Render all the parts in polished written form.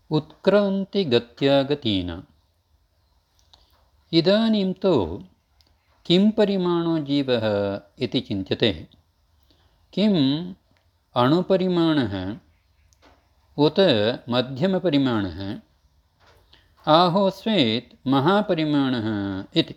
उत्क्रान्तिगत्यागतीनाम्। इदानीं तु किं परिमाणो जीवः इति चिन्त्यते। किम् अणुपरिमाणः उत मध्यमपरिमाणः आहोस्वेत् महापरिमाणः इति।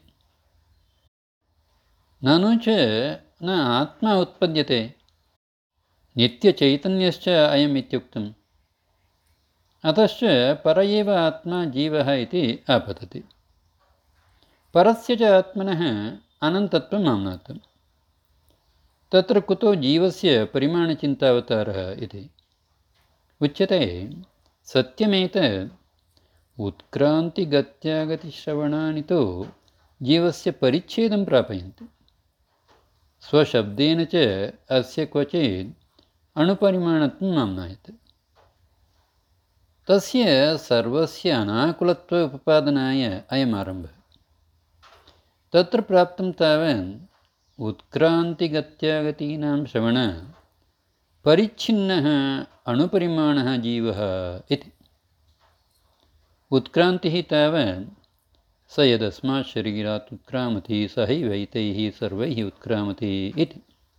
ननु च न आत्मा उत्पद्यते, नित्यचैतन्यश्च अयम् इत्युक्तम्। अतश्च पर एव आत्मा जीवः इति आपतति। परस्य च आत्मनः अनन्तत्वम् आम्नातम्। तत्र कुतो जीवस्य परिमाणचिन्तावतारः इति उच्यते। सत्यमेतत् उत्क्रान्तिगत्यागतिश्रवणानि तु जीवस्य परिच्छेदं प्रापयन्ति। स्वशब्देन च अस्य क्वचित् अणुपरिमाणत्वम् आम्नायते। तस्य सर्वस्य अनाकुलत्व उपपादनाय अयम् आरम्भः। तत्र प्राप्तं तावत् उत्क्रान्तिगत्यागतीनां श्रवणात् परिच्छिन्नः अणुपरिमाणः जीवः इति। उत्क्रान्तिः तावत् स यदस्मात् शरीरात् उत्क्रामति स हैवैतैः सर्वैः उत्क्रामति इति।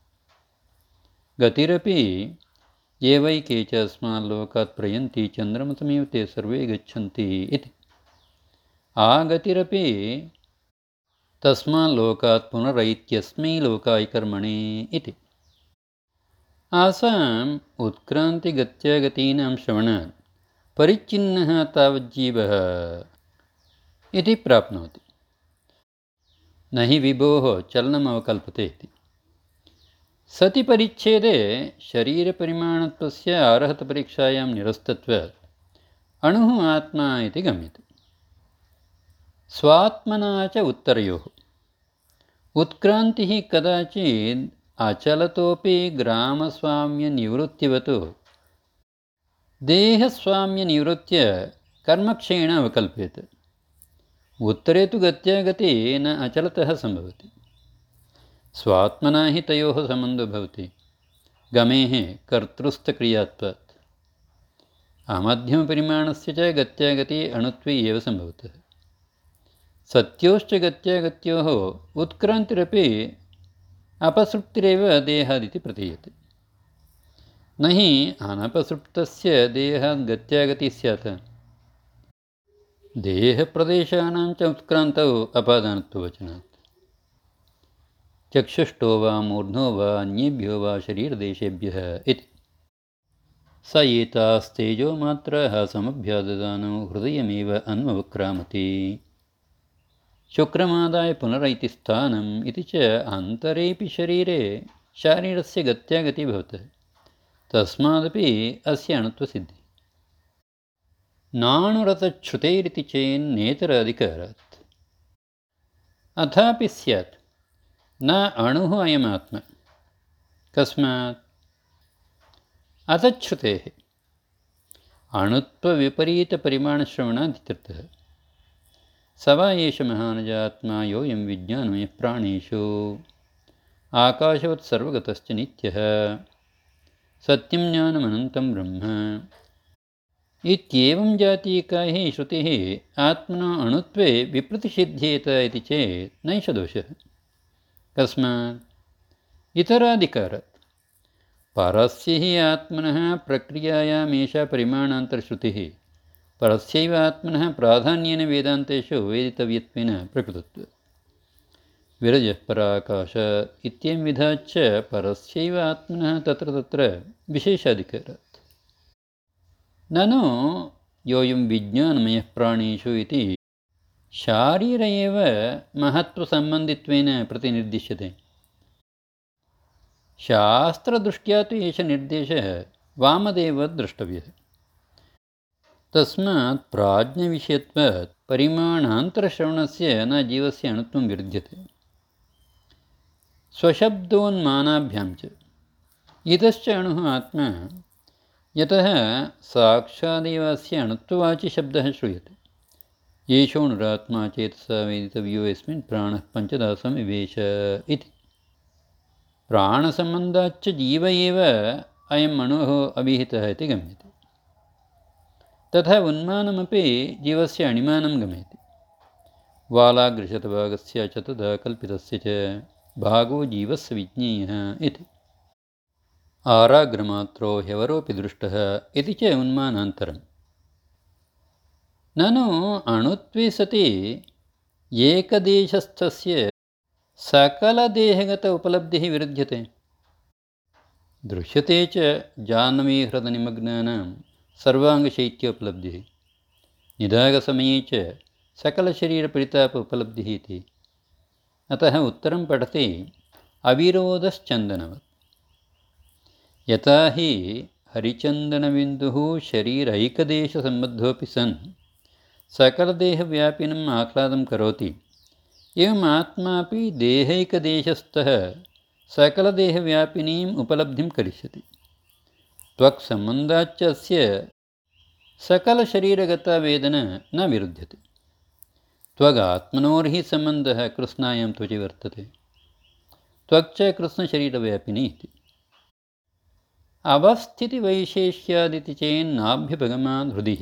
गतिरपि एवैके च अस्मात् लोकात् प्रयन्ति चन्द्रमसमिव ते सर्वे गच्छन्ति इति। आगतिरपि तस्मात् लोकात् पुनरैत्यस्मै लोकाय कर्मणे इति। आसाम् उत्क्रान्तिगत्यागतीनां श्रवणात् परिच्छिन्नः तावज्जीवः इति प्राप्नोति। न हि विभोः चलनमवकल्पते इति। सति परिच्छेदे शरीरपरिमाणत्वस्य आर्हतपरीक्षायां निरस्तत्वात् अणुः आत्मा इति गम्यते। स्वात्मना च उत्तरयोः। उत्क्रान्तिः कदाचित् अचलतोपि ग्रामस्वाम्यनिवृत्तिवत् देहस्वाम्यनिवृत्य कर्मक्षयेण अवकल्प्यते। उत्तरे तु गत्यागति न अचलतः सम्भवति। स्वात्मना हि तयोः सम्बन्धो भवति गमेः कर्तृस्थक्रियात्वात्। अमध्यमपरिमाणस्य च गत्यागति अणुत्वे एव सम्भवतः। सत्योश्च गत्यागत्योः उत्क्रान्तिरपि अपसृप्तिरेव देहादिति प्रतीयते। न हि अनपसृप्तस्य देहात् गत्यागतिः स्यात्। देहप्रदेशानां च उत्क्रान्तौ अपादानत्ववचनात्। चक्षुष्टो वा मूर्ध्नो वा अन्येभ्यो वा शरीरदेशेभ्यः इति। स एतास्तेजो मात्राः समभ्याददानो हृदयमेव अन्वक्रामति। शुक्रमादाय पुनरैति स्थानम् इति च अन्तरेऽपि शरीरे शारीरस्य गत्यागतिः भवतः। तस्मादपि अस्य अणुत्वसिद्धिः। नाणुरतच्छ्रुतेरिति चेन्नेतराधिकारात्। अथापि स्यात् न अणुः अयमात्मा। कस्मात्? अतच्छ्रुतेः अणुत्वविपरीतपरिमाणश्रवणादित्यर्थः। स वा एष महानजात्मा योऽयं विज्ञानमयः प्राणेषु आकाशवत् सर्वगतश्च नित्यः सत्यं ज्ञानमनन्तं ब्रह्म इत्येवं जातीका हि श्रुतिः आत्मनो अणुत्वे विप्रतिषिध्येत इति चेत् नैष दोषः। कस्मात्? इतराधिकारात्। परस्य हि आत्मनः प्रक्रियायामेषा परिमाणान्तरश्रुतिः परस्यैव आत्मनः प्राधान्येन वेदान्तेषु वेदितव्यत्वेन प्रकृतत्वात्। विरजः पराकाश इत्येवं विधाच्च परस्यैव आत्मनः तत्र तत्र विशेषाधिकारात्। ननु योऽयं विज्ञानमयः प्राणेषु इति शारीर एव महत्त्वसम्बन्धित्वेन प्रतिनिर्दिश्यते। शास्त्रदृष्ट्या तु एष निर्देशः वामदेववत् द्रष्टव्यः। तस्मात् प्राज्ञविषयत्वात् परिमाणान्तरश्रवणस्य न जीवस्य अणुत्वं विरुध्यते। स्वशब्दोन्मानाभ्यां च इतश्च अणुः आत्मा यतः साक्षादेव अस्य अणुत्ववाची शब्दः श्रूयते। येषोऽणुरात्मा चेतसा वेदितव्यो यस्मिन् प्राणः पञ्चदासं विवेश इति। प्राणसम्बन्धाच्च जीव एव अयम् अणुः अभिहितः इति गम्यते। तथा उन्मानमपि जीवस्य अणिमानं गमयति। वालाग्रशतभागस्य च तदा कल्पितस्य च भागो जीवस्य विज्ञेयः इति। आराग्रमात्रो ह्यवरोऽपि दृष्टः इति च उन्मानान्तरम्। ननु अणुत्वे सति एकदेशस्थस्य सकलदेहगत उपलब्धिः विरुध्यते। दृश्यते च जाह्नवीहृदनिमग्नानां सर्वाङ्गशैत्योपलब्धिः, निदाघसमये च सकलशरीरपरिताप उपलब्धिः इति। अतः उत्तरं पठति अविरोधश्चन्दनवत्। यथा हि हरिचन्दनबिन्दुः शरीरैकदेशसम्बद्धोऽपि सन् सकलदेहव्यापिनम् आह्लादं करोति, एवम् आत्मापि देहैकदेशस्थः सकलदेहव्यापिनीम् उपलब्धिं करिष्यति। त्वक्सम्बन्धाच्च अस्य सकलशरीरगता वेदना न विरुध्यते। त्वगात्मनोर्हि सम्बन्धः कृत्स्नायां त्वचि वर्तते। त्वक्च कृत्स्नशरीरव्यापिनी इति। अवस्थितिवैशेष्यादिति चेन्नाभ्युपगमाद् हृदिः।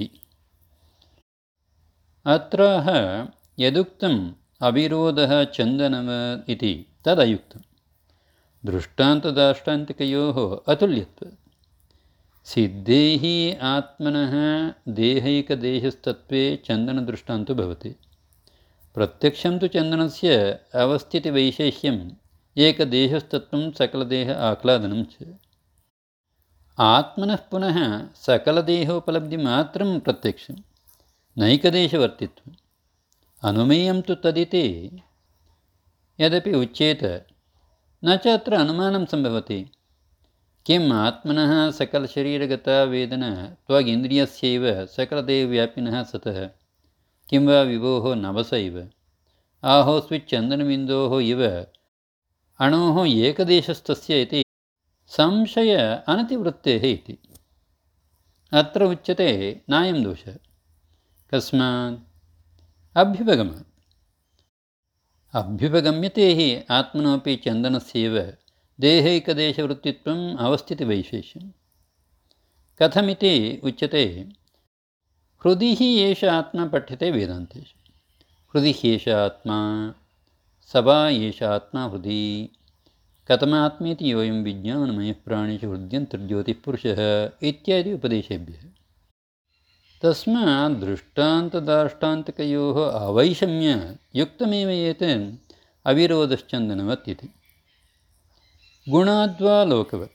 अत्राह यदुक्तम् अविरोधः चन्दनवत् इति तदयुक्तम्। दृष्टान्तदाष्टान्तिकयोः अतुल्यत्वात्। सिद्धेः आत्मनः देहैकदेशस्तत्त्वे चन्दनदृष्टान्तो भवति। प्रत्यक्षं तु चन्दनस्य अवस्थितिवैशेष्यम् एकदेशस्तत्त्वं सकलदेह आह्लादनं च। आत्मनः पुनः सकलदेहोपलब्धिमात्रं प्रत्यक्षं, नैकदेशवर्तित्वम्। अनुमेयं तु तदिति यदपि उच्येत, न च अत्र अनुमानं सम्भवति। किम् आत्मनः सकलशरीरगता वेदना त्वगिन्द्रियस्यैव सकलदेहव्यापिनः सतः, किं वा विभोः नवस इव आहोस्विच्चन्दनबिन्दोः इव अणोः एकदेशस्थस्य इति संशय अनतिवृत्तेः इति। अत्र उच्यते नायं दोषः। कस्मात्? अभ्युपगमात्। अभ्युपगम्यते हि आत्मनोऽपि चन्दनस्यैव देहैकदेशवृत्तित्वम् अवस्थितिवैशेष्यम्। कथमिति उच्यते। हृदि हि एष आत्मा पठ्यते वेदान्तेषु। हृदि ह्येष आत्मा, स वा एष आत्मा हृदि। कथमात्मेति योऽयं विज्ञानमयः प्राणेषु हृद्यन्तर्ज्योतिःपुरुषः इत्यादि उपदेशेभ्यः। तस्मात् दृष्टान्तदाष्टान्तिकयोः अवैषम्ययुक्तमेव एतत् अविरोधश्चन्दनवत् इति। गुणाद्वा लोकवत्।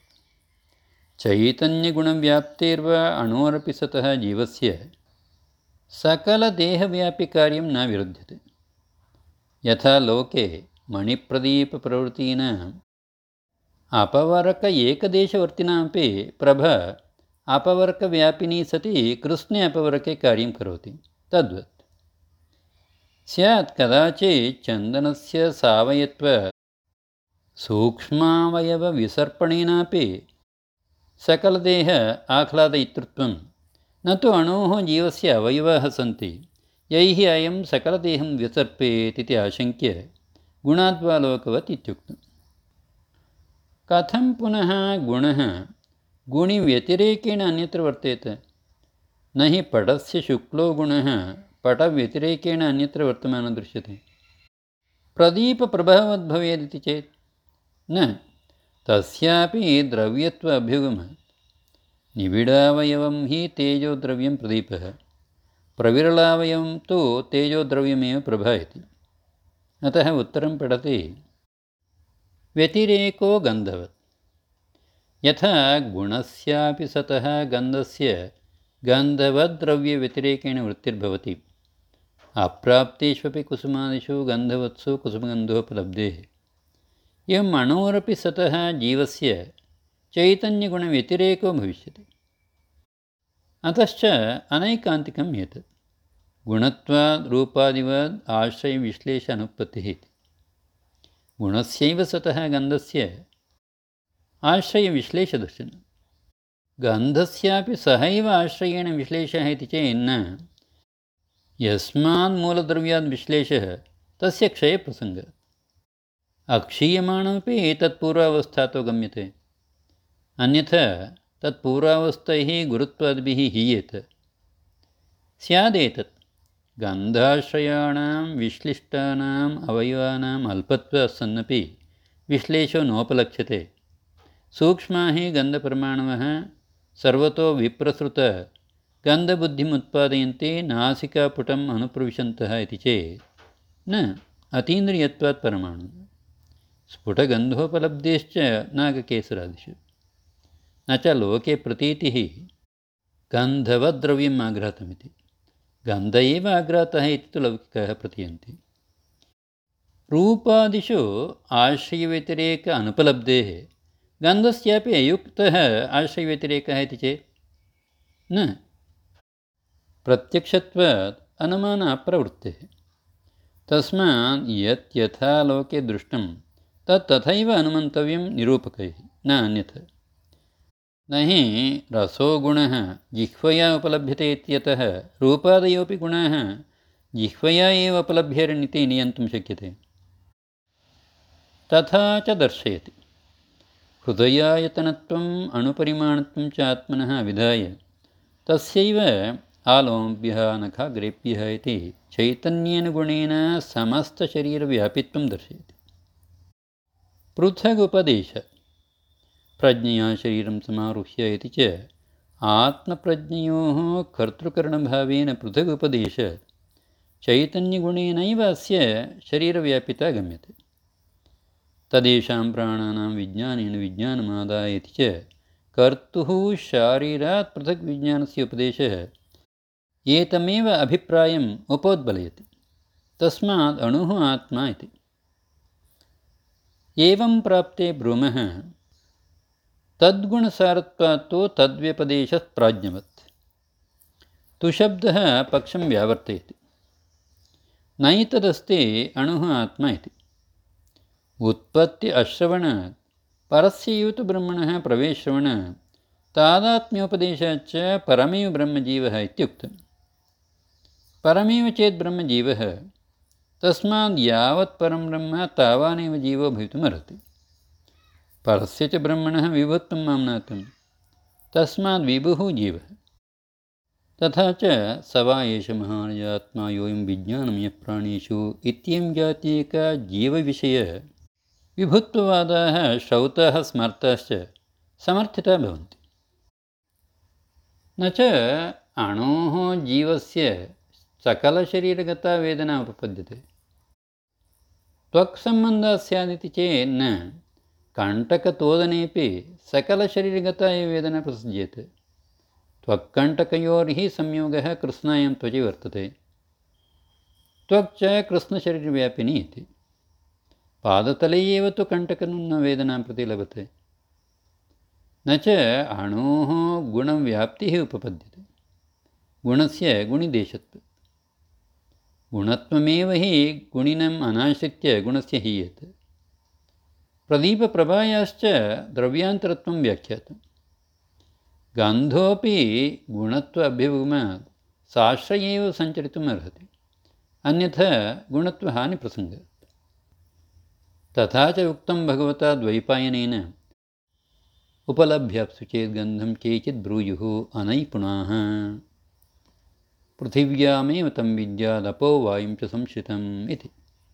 चैतन्यगुणव्याप्तेर्वा अणोरपि सतः जीवस्य सकलदेहव्यापिकार्यं न विरुध्यते। यथा लोके मणिप्रदीपप्रवृत्तीनाम् अपवर्क एकदेशवर्तिनामपि प्रभा अपवर्कव्यापिनी सति कृत्स्ने अपवर्के कार्यं करोति, तद्वत् स्यात् कदाचित् चन्दनस्य सावयत्व सूक्ष्मावयवविसर्पणेनापि सकलदेह आह्लादयितृत्वं न तु अणोः जीवस्य अवयवाः सन्ति, यैः अयं सकलदेहं विसर्पेत् इति आशङ्क्य गुणाद्वा लोकवत् इत्युक्तम्। कथं पुनः गुणः गुणिव्यतिरेकेण अन्यत्र वर्तेत? न हि पटस्य शुक्लो गुणः पटव्यतिरेकेण अन्यत्र वर्तमानः दृश्यते। प्रदीपप्रभावद् भवेदिति चेत् न, तस्यापि द्रव्यत्व अभ्युगमात्। निबिडावयवं हि तेजोद्रव्यं प्रदीपः, प्रविरलावयवं तु तेजोद्रव्यमेव प्रभा इति। अतः उत्तरं पठति व्यतिरेको गन्धवत्। यथा गुणस्यापि सतः गन्धस्य गन्धवद्द्रव्यव्यतिरेकेण वृत्तिर्भवति, अप्राप्तेष्वपि कुसुमादिषु गन्धवत्सु कुसुमगन्धोपलब्धेः, एवम् अणोरपि सतः जीवस्य चैतन्यगुणव्यतिरेको भविष्यति। अतश्च अनैकान्तिकम् एतत्। गुणत्वाद् रूपादिवद् आश्रयविश्लेष अनुत्पत्तिः इति। गुणस्यैव सतः गन्धस्य आश्रयविश्लेषदर्शनं। गन्धस्यापि सहैव आश्रयेण विश्लेषः इति चेन्न, यस्मान्मूलद्रव्याद् विश्लेषः तस्य क्षयप्रसङ्गात्। अक्षीयमाणमपि तत्पूर्वावस्थातो गम्यते, अन्यथा तत्पूर्वावस्थैः गुरुत्वादिभिः हीयेत। स्यादेतत् गन्धाश्रयाणां विश्लिष्टानाम् अवयवानाम् अल्पत्वात् सन्नपि विश्लेषो नोपलक्ष्यते। सूक्ष्मा हि गन्धपरमाणवः सर्वतो विप्रसृत गन्धबुद्धिम् उत्पादयन्ति नासिकापुटम् अनुप्रविशन्तः इति चेत् न अतीन्द्रियत्वात् परमाणु स्फुटगन्धोपलब्धेश्च नागकेसरादिषु न च लोके प्रतीतिः गन्धवद्द्रव्यम् आघ्रातमिति। गन्ध एव आघ्रातः इति तु लौकिकाः प्रतीयन्ते। रूपादिषु आश्रयव्यतिरेक अनुपलब्धेः गन्धस्यापि अयुक्तः आश्रयव्यतिरेकः इति चेत् न प्रत्यक्षत्वात् अनुमान अप्रवृत्तेः। तस्मात् यत् यथा लोके दृष्टं तत् तथैव अनुमन्तव्यं निरूपकैः न अन्यथा। न हि रसो गुणः जिह्वया उपलभ्यते इत्यतः रूपादयोऽपि गुणाः जिह्वया एव उपलभ्येरनिति नियन्तुं शक्यते। तथा च दर्शयति। हृदयायतनत्वम् अणुपरिमाणत्वं च आत्मनः विधाय तस्यैव आलोम्भ्यः नखाग्रेभ्यः इति चैतन्येन गुणेन समस्तशरीरव्यापित्वं दर्शयति। पृथगुपदेश प्रज्ञया शरीरं समारुह्य इति च आत्मप्रज्ञयोः कर्तृकरणभावेन पृथगुपदेश चैतन्यगुणेनैव अस्य शरीरव्यापिता गम्यते। तदेषां प्राणानां विज्ञानेन विज्ञानमादाय इति च कर्तुः शारीरात् पृथग् विज्ञानस्य उपदेशः एतमेव अभिप्रायम् उपोद्बलयति। तस्मात् अणुः आत्मा इति। एवं प्राप्ते ब्रूमः तद्गुणसारत्वात्तु तद्व्यपदेशः प्राज्ञवत्। तुशब्दः पक्षं व्यावर्तयति। नैतदस्ति अणुः आत्मा इति। उत्पत्ति अश्रवणात् परस्यैव तु ब्रह्मणः प्रवेशश्रवणात् तादात्म्योपदेशाच्च परमेव ब्रह्मजीवः इत्युक्तम्। परमेव चेत् ब्रह्मजीवः तस्मात् यावत् परं ब्रह्म तावानेव जीवो भवितुमर्हति। परस्य च ब्रह्मणः विभुत्वं माम्नातं तस्माद् विभुः जीवः। तथा च स वा एष महायात्मा योऽयं विज्ञानं यः प्राणेषु इत्ययं जातीयका जीवविषयः विभुत्ववादाः श्रौताः स्मर्ताश्च समर्थिता भवन्ति। न च अणोः जीवस्य सकलशरीरगता वेदना उपपद्यते। त्वक्सम्बन्धः स्यादिति चेत् न कण्टकतोदनेपि सकलशरीरगता एव वेदना प्रसज्यते। त्वक्कण्टकयोर्हि संयोगः कृत्स्नायां त्वचि वर्तते। त्वक् च कृत्स्नशरीरव्यापिनी इति। पादतले एव तु कण्टकनुवेदनां प्रति लभते। न च अणोः गुणव्याप्तिः उपपद्यते। गुणस्य गुणिदेशत्वात्। गुणत्वमेव हि गुणिनम् अनाश्रित्य गुणस्य हीयते। प्रदीपप्रभायाश्च द्रव्यान्तरत्वं व्याख्यातम्। गन्धोऽपि गुणत्व अभ्युपगमात् साश्रये एव सञ्चरितुम् अर्हति, अन्यथा गुणत्वहानिप्रसङ्गात्। तथा च उक्तं भगवता द्वैपायनेन उपलभ्याप्सु चेत् गन्धं केचित् ब्रूयुः अनैपुणाः। पृथिव्यामेव तं विद्यादपो वायुं च संश्रितम् इति।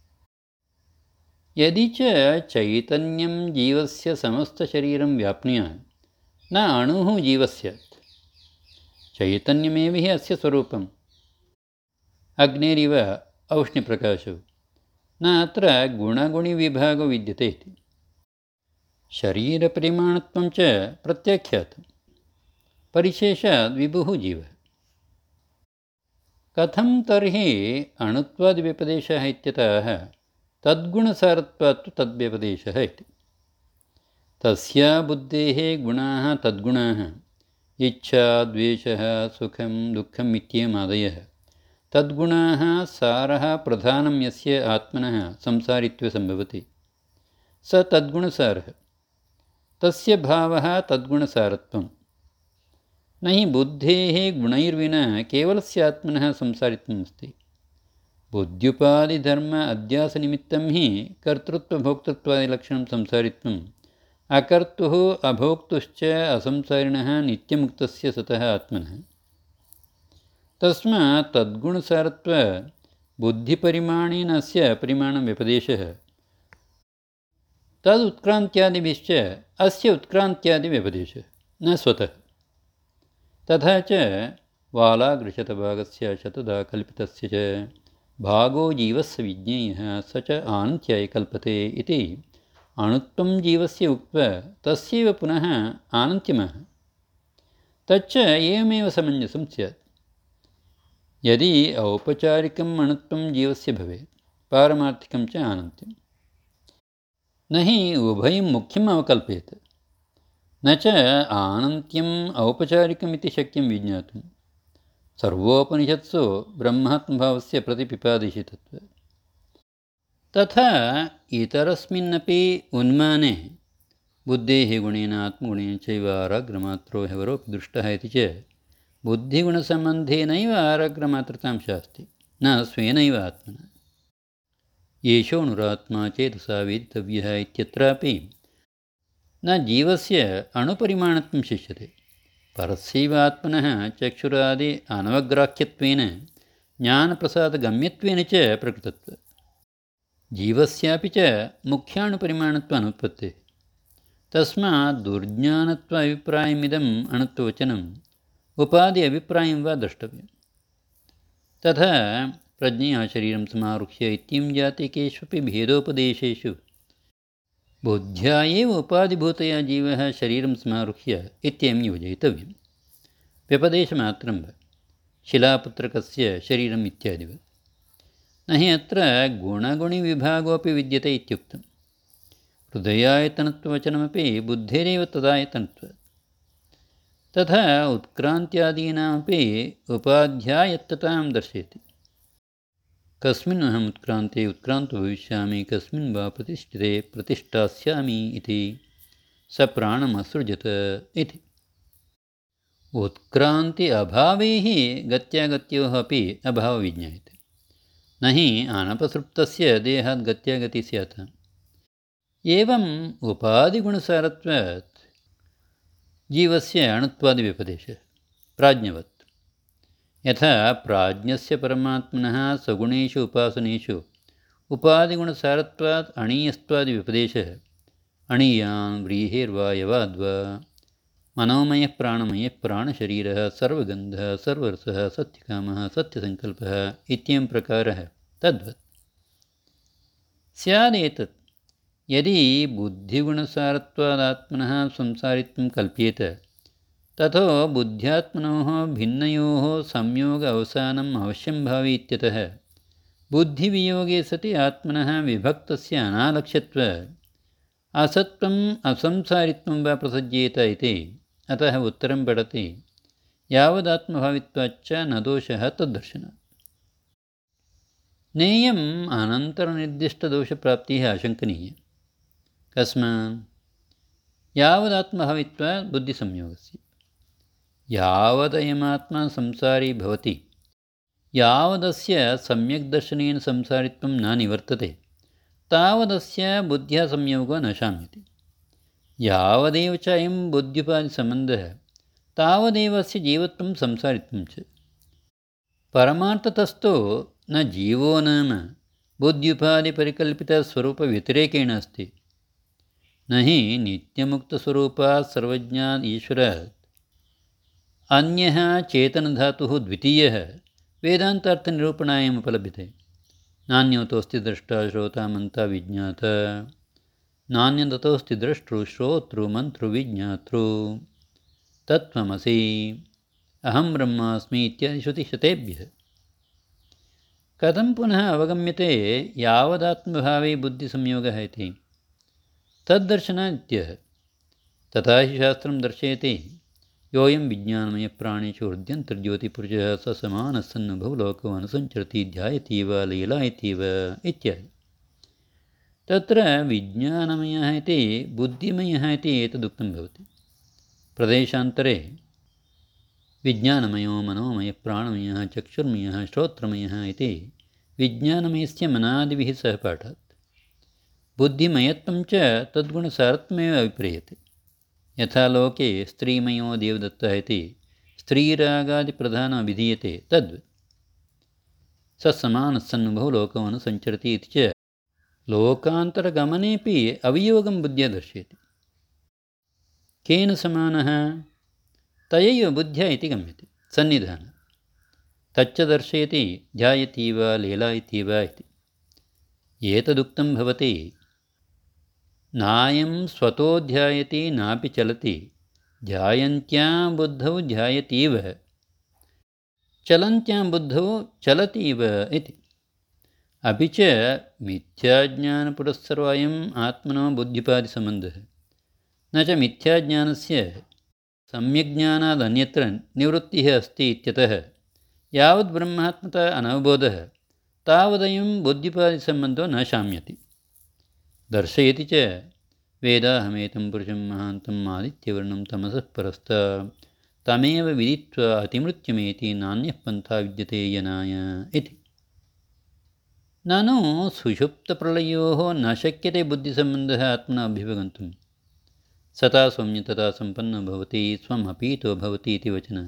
यदि च चैतन्यं जीवस्य समस्तशरीरं व्याप्नुयात् न अणुः जीवस्य चैतन्यमेव हि अस्य स्वरूपम्। अग्नेरिव औष्ण्यप्रकाशो न अत्र गुणगुणिविभागो विद्यते इति। शरीरपरिमाणत्वं च प्रत्याख्यातं। परिशेषाद् विभुः जीवः। कथं तर्हि अणुत्वादिव्यपदेशः इत्यतः तद्गुणसारत्वात् तद्व्यपदेशः इति। तस्या बुद्धेः गुणाः तद्गुणाः इच्छा द्वेषः सुखं दुःखम् इत्येमादयः तद्गुणाः सारः प्रधानं यस्य आत्मनः संसारित्वे सम्भवति स तद्गुणसारः। तस्य भावः तद्गुणसारत्वम्। न हि बुद्धेः गुणैर्विना केवलस्य आत्मनः संसारित्वमस्ति। बुद्ध्युपाधिधर्म अध्यासनिमित्तं हि कर्तृत्वभोक्तृत्वादिलक्षणं संसारित्वम्। अकर्तुः अभोक्तुश्च असंसारिणः नित्यमुक्तस्य सतः आत्मनः। तस्मात् तद्गुणसारत्वबुद्धिपरिमाणेन अस्य परिमाणं व्यपदेशः तदुत्क्रान्त्यादिभिश्च अस्य उत्क्रान्त्यादिव्यपदेशः न स्वतः। तथा च वालाग्रशतभागस्य शतधा कल्पितस्य च भागो जीवस्य विज्ञेयः स च आनन्त्याय कल्पते इति अणुत्वं जीवस्य उक्त्वा तस्यैव पुनः आनन्त्यमः तच्च एवमेव समञ्जसं स्यात्। यदि औपचारिकम् अणुत्वं जीवस्य भवेत् पारमार्थिकं च आनन्त्यं न हि उभयं मुख्यम् अवकल्पेत न च आनन्त्यम् औपचारिकमिति शक्यं विज्ञातुं सर्वोपनिषत्सु ब्रह्मात्मभावस्य प्रतिपिपादिशितत्वात्। तथा इतरस्मिन्नपि उन्माने बुद्धेः गुणेन आत्मगुणेन चैव आराग्रमात्रो ह्यवरोऽपि दृष्टः इति च बुद्धिगुणसम्बन्धेनैव आराग्रमात्रतां शास्ति न स्वेनैव आत्मना। येषोऽनुरात्मा चेतसा वेदितव्यः इत्यत्रापि न जीवस्य अणुपरिमाणत्वं शिष्यते परस्यैव आत्मनः चक्षुरादि अनवग्राह्यत्वेन ज्ञानप्रसादगम्यत्वेन च प्रकृतत्वात्। जीवस्यापि च मुख्याणुपरिमाणत्व अनुत्पत्तेः तस्मात् दुर्ज्ञानत्व अभिप्रायमिदम् अणुत्ववचनम् उपाधि अभिप्रायं वा द्रष्टव्यम्। तथा प्रज्ञया शरीरं समारुह्य इत्यं जातिकेष्वपि भेदोपदेशेषु बुद्ध्या एव उपाधिभूतया जीवः शरीरं समारुह्य इत्ययं योजयितव्यम्। व्यपदेशमात्रं वा शिलापुत्रकस्य शरीरम् इत्यादिवत् न हि अत्र गुणगुणिविभागोऽपि विद्यते इत्युक्तम्। हृदयायतनत्ववचनमपि बुद्धेरेव तदायतनत्वात्। तथा उत्क्रान्त्यादीनामपि उपाध्यायत्वतां दर्शयति। कस्मिन् अहम् उत्क्रान्ते उत्क्रान्तो भविष्यामि कस्मिन् वा प्रतिष्ठिते प्रतिष्ठास्यामि इति स प्राणम् असृजत इति। उत्क्रान्ति अभावे हि गत्यागत्योः अपि अभावः विज्ञायते न हि अनपसृप्तस्य देहात् गत्यागति स्यात्। एवम् उपाधिगुणसारत्वात् जीवस्य अणुत्वादिव्यपदेशः प्राज्ञवत्। यथा प्राज्ञस्य परमात्मनः सगुणेषु उपासनेषु उपाधिगुणसारत्वात् अणीयस्त्वादिव्यपदेशः अणीयान् व्रीहेर्वा यवाद्वा मनोमयः प्राणमयः प्राणशरीरः सर्वगन्धः सर्वरसः सत्यकामः सत्यसङ्कल्पः इत्येवं प्रकारः तद्वत् स्यादेतत्। यदि बुद्धिगुणसारत्वादात्मनः संसारित्वं कल्प्येत ततो बुद्ध्यात्मनोः भिन्नयोः संयोग अवसानम् अवश्यं भावि इत्यतः बुद्धिवियोगे सति आत्मनः विभक्तस्य अनालक्ष्यत्वात् असत्त्वम् असंसारित्वं वा प्रसज्येत इति। अतः उत्तरं पठति यावदात्मभावित्वाच्च न दोषः तद्दर्शनात्। नेयम् अनन्तरनिर्दिष्टदोषप्राप्तिः आशङ्कनीया। कस्मात्? यावदात्मभावित्वात् बुद्धिसंयोगस्य। यावदयमात्मा संसारी भवति यावदस्य सम्यग्दर्शनेन संसारित्वं न निवर्तते तावदस्य बुद्ध्या संयोगो न शाम्यते। यावदेव च अयं बुद्ध्युपाधिसम्बन्धः तावदेव अस्य जीवत्वं संसारित्वं च। परमार्थतस्तु न जीवो नाम बुद्ध्युपाधिपरिकल्पितस्वरूपव्यतिरेकेण अस्ति न हि नित्यमुक्तस्वरूपात् सर्वज्ञात् ईश्वरात् अन्यः चेतनधातुः द्वितीयः वेदान्तार्थनिरूपणायामुपलभ्यते। नान्योतोऽस्ति द्रष्टा श्रोता मन्ता विज्ञाता नान्यदतोऽस्ति द्रष्टृ श्रोतृ मन्त्रविज्ञातृ तत्त्वमसि अहं ब्रह्मास्मि इत्यादि श्रुतिशतेभ्यः। कथं पुनः अवगम्यते यावदात्मभावे बुद्धिसंयोगः इति? तद्दर्शनादित्यः। तथा हि शास्त्रं दर्शयति योऽयं विज्ञानमयः प्राणेषु हृद्यन्तर्ज्योतिपुरुषः स समानः सन्नुभव लोको अनुसञ्चरति ध्यायतीव लीलायतीव इत्यादि। तत्र विज्ञानमयः इति बुद्धिमयः इति एतदुक्तं भवति। प्रदेशान्तरे विज्ञानमयो मनोमयः प्राणमयः चक्षुर्मयः श्रोत्रमयः इति विज्ञानमयस्य मनादिभिः सह पाठात् बुद्धिमयत्वं च तद्गुणसारत्वमेव अभिप्रेयते। यथा लोके स्त्रीमयो देवदत्तः इति स्त्रीरागादिप्रधानः विधीयते तद् स समानस्सन्नुभवो लोकमनुसञ्चरति इति च लोकान्तरगमनेपि अवियोगं बुद्ध्या दर्शयति। केन समानः? तयैव बुद्ध्या इति गम्यते सन्निधानः। तच्च दर्शयति ध्यायतीव लीलायतीव इति। एतदुक्तं भवति नायं स्वतो ध्यायति नापि चलति ध्यायन्त्यां बुद्धौ ध्यायतीव चलन्त्यां बुद्धौ चलतीव इति। अपि च मिथ्याज्ञानपुरस्सरोऽयम् आत्मनो बुद्ध्युपाधिसम्बन्धः न च मिथ्याज्ञानस्य सम्यग्ज्ञानादन्यत्र निवृत्तिः अस्ति इत्यतः यावद् ब्रह्मात्मता अनवबोधः तावदयं बुद्ध्युपाधिसम्बन्धो न शाम्यति। दर्शयति च वेदाहमेतं पुरुषं महान्तम् आदित्यवर्णं तमसः परस्तात् तमेव विदित्वा अतिमृत्युमेति नान्यः पन्था विद्यते यनाय इति। ननु सुषुप्तप्रलयोः न शक्यते बुद्धिसम्बन्धः आत्मना अभ्युपगन्तुं। सता सौम्य तथा सम्पन्नो भवति स्वम् अपीतो भवति इति वचनं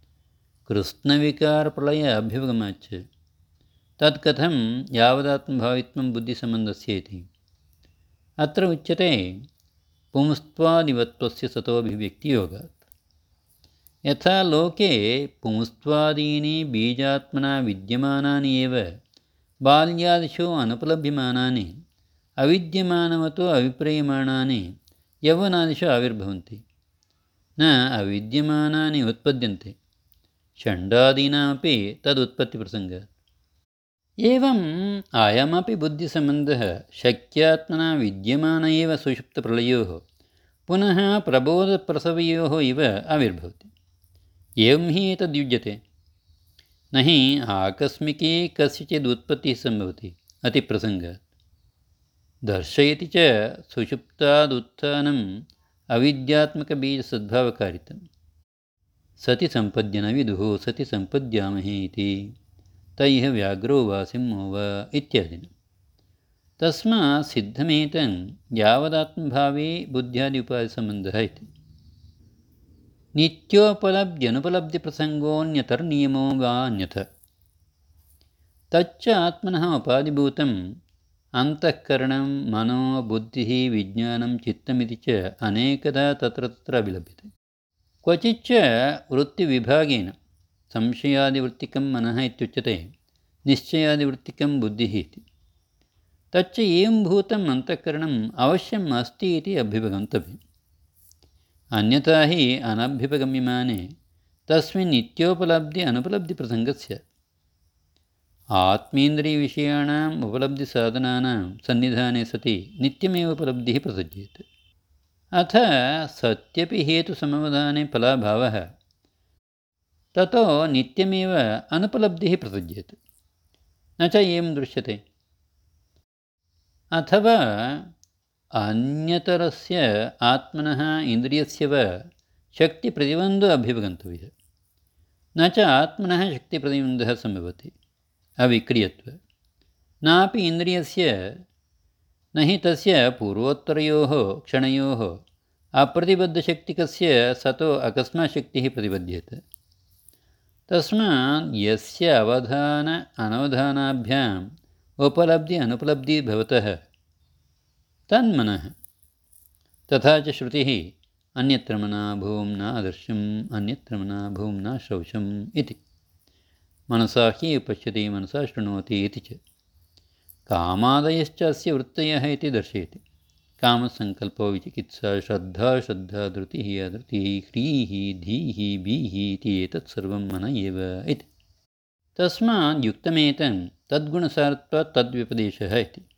कृत्स्नविकारप्रलय अभ्युपगमाच्च तत्कथं यावदात्मभावित्वं बुद्धिसम्बन्धस्य इति। अत्र उच्यते पुंस्त्वादिवत्वस्य सतोऽभिव्यक्तियोगात्। यथा लोके पुंस्त्वादीनि बीजात्मना विद्यमानानि एव बाल्यादिषु अनुपलभ्यमानानि अविद्यमानवतो अविप्रियमाणानि यौवनादिषु आविर्भवन्ति न अविद्यमानानि उत्पद्यन्ते षण्डादीनामपि तदुत्पत्तिप्रसङ्गात्। एवम् अयमपि बुद्धिसम्बन्धः शक्यात्मना विद्यमान एव सुषुप्तप्रलयोः पुनः प्रबोधप्रसवयोः इव आविर्भवति। एवं हि एतद्युज्यते न हि आकस्मिकी कस्यचित् उत्पत्तिः सम्भवति अतिप्रसङ्गात्। दर्शयति च सुषुप्तादुत्थानम् अविद्यात्मकबीजसद्भावकारितं सति सम्पद्य न विदुः सति सम्पद्यामहे इति तैः व्याघ्रो वा सिंहो वा इत्यादिना। तस्मात् सिद्धमेतं यावदात्मभावे बुद्ध्यादि उपाधिसम्बन्धः इति। नित्योपलब्ध्यनुपलब्धिप्रसङ्गोऽन्यतर्नियमो वा अन्यथ तच्च आत्मनः उपाधिभूतम् अन्तःकरणं मनो बुद्धिः विज्ञानं चित्तमिति च अनेकधा तत्र तत्र अभिलभ्यते। क्वचिच्च वृत्तिविभागेन संशयादिवृत्तिकं मनः इत्युच्यते निश्चयादिवृत्तिकं बुद्धिः इति। तच्च एवं भूतम् अन्तःकरणम् अवश्यम् अस्ति इति अभ्युपगन्तव्यम्। अन्यथा हि अनभ्युपगम्यमाने तस्मिन् नित्योपलब्धि अनुपलब्धिप्रसङ्गस्य आत्मेन्द्रियविषयाणाम् उपलब्धिसाधनानां सन्निधाने सति नित्यमेव उपलब्धिः प्रसज्येत। अथ सत्यपि हेतुसमवधाने फलाभावः ततो नित्यमेव अनुपलब्धिः प्रसज्येत न च एवं दृश्यते। अथवा अन्यतरस्य आत्मनः इन्द्रियस्य वा शक्तिप्रतिबन्धो अभ्युपगन्तव्यः न च आत्मनः शक्तिप्रतिबन्धः सम्भवति अविक्रियत्वात्। नापि इन्द्रियस्य न हि तस्य पूर्वोत्तरयोः क्षणयोः अप्रतिबद्धशक्तिकस्य सतो अकस्मात् शक्तिः प्रतिबध्येत। तस्मात् यस्य अवधान अनवधानाभ्याम् उपलब्धि अनुपलब्धि भवतः तन्मनः। तथा च श्रुतिः अन्यत्र मना भूम्ना अदर्शम् अन्यत्र मना भूम्ना श्रौषम् इति। मनसा हि पश्यति मनसा शृणोति इति च कामादयश्च अस्य वृत्तयः इति दर्शयति। कामसङ्कल्पो विचिकित्सा श्रद्धा श्रद्धा धृतिः अधृतिः ह्रीः धीः बीः इति एतत् सर्वं मन एव इति। तस्मात् युक्तमेतं तद्गुणसारत्वात् तद्व्यपदेशः इति।